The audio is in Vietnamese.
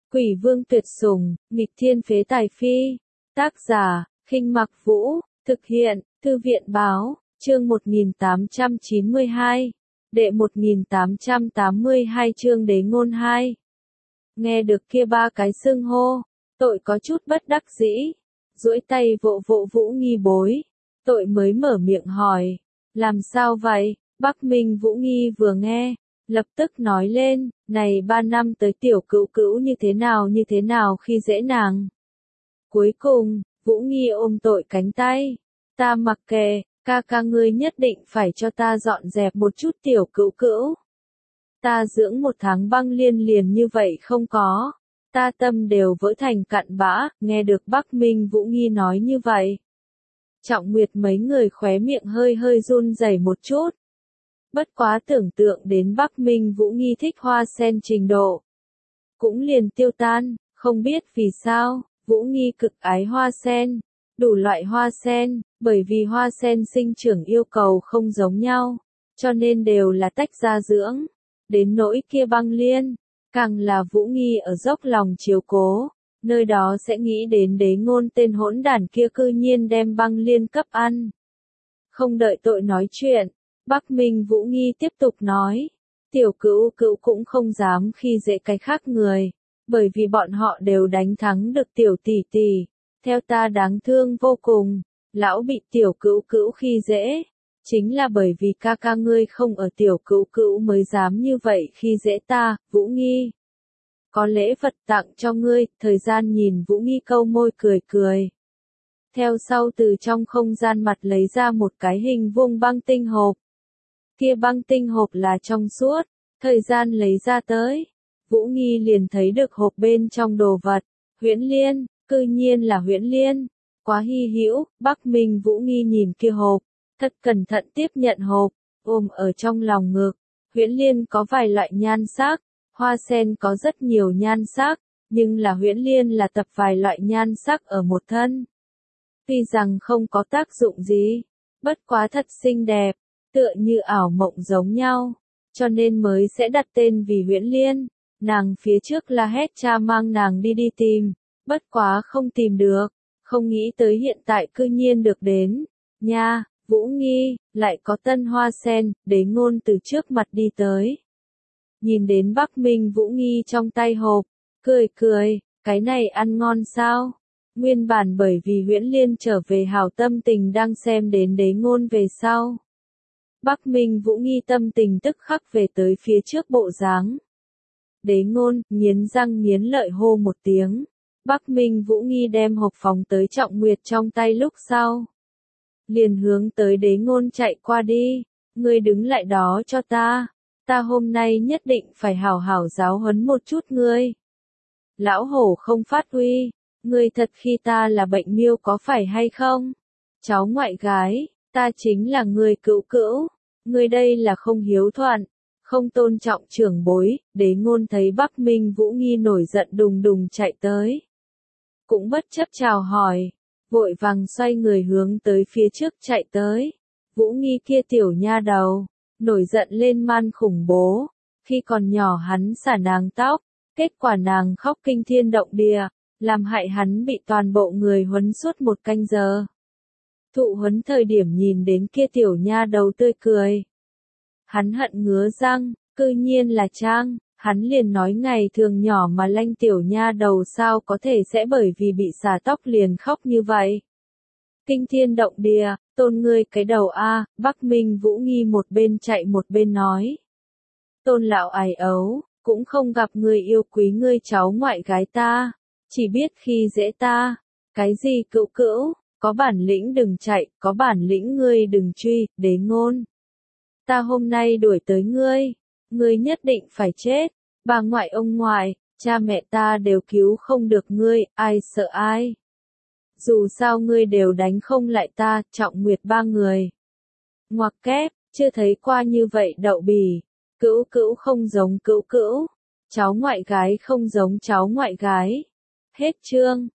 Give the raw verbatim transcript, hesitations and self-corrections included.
Quỷ vương tuyệt sủng, nghịch thiên phế tài phi. Tác giả, Khinh Mặc Vũ, thực hiện, Thư viện báo, chương một nghìn tám trăm chín mươi hai, đệ một nghìn tám trăm tám mươi hai chương đế ngôn hai. Nghe được kia ba cái xưng hô, tội có chút bất đắc dĩ, duỗi tay vỗ vỗ Vũ Nghi bối, tội mới mở miệng hỏi, làm sao vậy? Bắc Minh Vũ Nghi vừa nghe, lập tức nói lên, này ba năm tới tiểu cữu cữu như thế nào như thế nào khi dễ nàng. Cuối cùng, Vũ Nghi ôm tội cánh tay, ta mặc kệ, ca ca ngươi nhất định phải cho ta dọn dẹp một chút tiểu cữu cữu. Ta dưỡng một tháng băng liên liền như vậy không có, ta tâm đều vỡ thành cặn bã, nghe được Bắc Minh Vũ Nghi nói như vậy. Trọng Nguyệt mấy người khóe miệng hơi hơi run rẩy một chút. Bất quá tưởng tượng đến Bắc Minh Vũ Nghi thích hoa sen trình độ. Cũng liền tiêu tan, không biết vì sao, Vũ Nghi cực ái hoa sen, đủ loại hoa sen, bởi vì hoa sen sinh trưởng yêu cầu không giống nhau, cho nên đều là tách ra dưỡng. Đến nỗi kia băng liên, càng là Vũ Nghi ở dốc lòng chiếu cố, nơi đó sẽ nghĩ đến đế ngôn tên hỗn đản kia cư nhiên đem băng liên cấp ăn. Không đợi tội nói chuyện, Bắc Minh Vũ Nghi tiếp tục nói, tiểu cữu cữu cũng không dám khi dễ cái khác người, bởi vì bọn họ đều đánh thắng được tiểu tỷ tỷ, theo ta đáng thương vô cùng, lão bị tiểu cữu cữu khi dễ, chính là bởi vì ca ca ngươi không ở tiểu cữu cữu mới dám như vậy khi dễ ta, Vũ Nghi. Có lễ vật tặng cho ngươi, thời gian nhìn Vũ Nghi câu môi cười cười. Theo sau từ trong không gian mặt lấy ra một cái hình vuông băng tinh hộp. Kia băng tinh hộp là trong suốt, thời gian lấy ra tới. Vũ Nghi liền thấy được hộp bên trong đồ vật, huyễn liên, cư nhiên là huyễn liên. Quá hy hữu, Bắc Minh Vũ Nghi nhìn kia hộp, thật cẩn thận tiếp nhận hộp, ôm ở trong lòng ngực. Huyễn liên có vài loại nhan sắc, hoa sen có rất nhiều nhan sắc, nhưng là huyễn liên là tập vài loại nhan sắc ở một thân. Tuy rằng không có tác dụng gì, bất quá thật xinh đẹp, tựa như ảo mộng giống nhau, cho nên mới sẽ đặt tên vì huyễn liên. Nàng phía trước la hét cha mang nàng đi đi tìm, bất quá không tìm được, không nghĩ tới hiện tại cư nhiên được đến. Nha, Vũ Nghi, lại có tân hoa sen, đế ngôn từ trước mặt đi tới. Nhìn đến Bắc Minh Vũ Nghi trong tay hộp, cười cười, cái này ăn ngon sao? Nguyên bản bởi vì huyễn liên trở về hảo tâm tình đang xem đến đế ngôn về sau. Bắc Minh Vũ Nghi tâm tình tức khắc về tới phía trước bộ dáng. Đế ngôn, nghiến răng nghiến lợi hô một tiếng. Bắc Minh Vũ Nghi đem hộp phóng tới Trọng Nguyệt trong tay lúc sau. Liền hướng tới đế ngôn chạy qua đi. Ngươi đứng lại đó cho ta. Ta hôm nay nhất định phải hảo hảo giáo huấn một chút ngươi. Lão hổ không phát uy. Ngươi thật khi ta là bệnh miêu có phải hay không? Cháu ngoại gái, ta chính là người cữu cữu. Ngươi đây là không hiếu thuận, không tôn trọng trưởng bối. Đế ngôn thấy Bắc Minh Vũ Nghi nổi giận đùng đùng chạy tới. Cũng bất chấp chào hỏi, vội vàng xoay người hướng tới phía trước chạy tới. Vũ Nghi kia tiểu nha đầu, nổi giận lên man khủng bố. Khi còn nhỏ hắn xả nàng tóc, kết quả nàng khóc kinh thiên động địa, làm hại hắn bị toàn bộ người huấn suốt một canh giờ. Thụ huấn thời điểm nhìn đến kia tiểu nha đầu tươi cười. Hắn hận ngứa răng, cư nhiên là trang, hắn liền nói ngày thường nhỏ mà lanh tiểu nha đầu sao có thể sẽ bởi vì bị xả tóc liền khóc như vậy. Kinh thiên động địa, tôn ngươi cái đầu a. Bắc Minh Vũ Nghi một bên chạy một bên nói. Tôn lão ái ấu, cũng không gặp người yêu quý ngươi cháu ngoại gái ta, chỉ biết khi dễ ta, cái gì cữu cữu, có bản lĩnh đừng chạy, có bản lĩnh ngươi đừng truy, đế ngôn. Ta hôm nay đuổi tới ngươi, ngươi nhất định phải chết, bà ngoại ông ngoại, cha mẹ ta đều cứu không được ngươi, ai sợ ai. Dù sao ngươi đều đánh không lại ta, Trọng Nguyệt ba người. Ngoặc kép, chưa thấy qua như vậy đậu bỉ, cữu cữu không giống cữu cữu, cháu ngoại gái không giống cháu ngoại gái. Hết chương.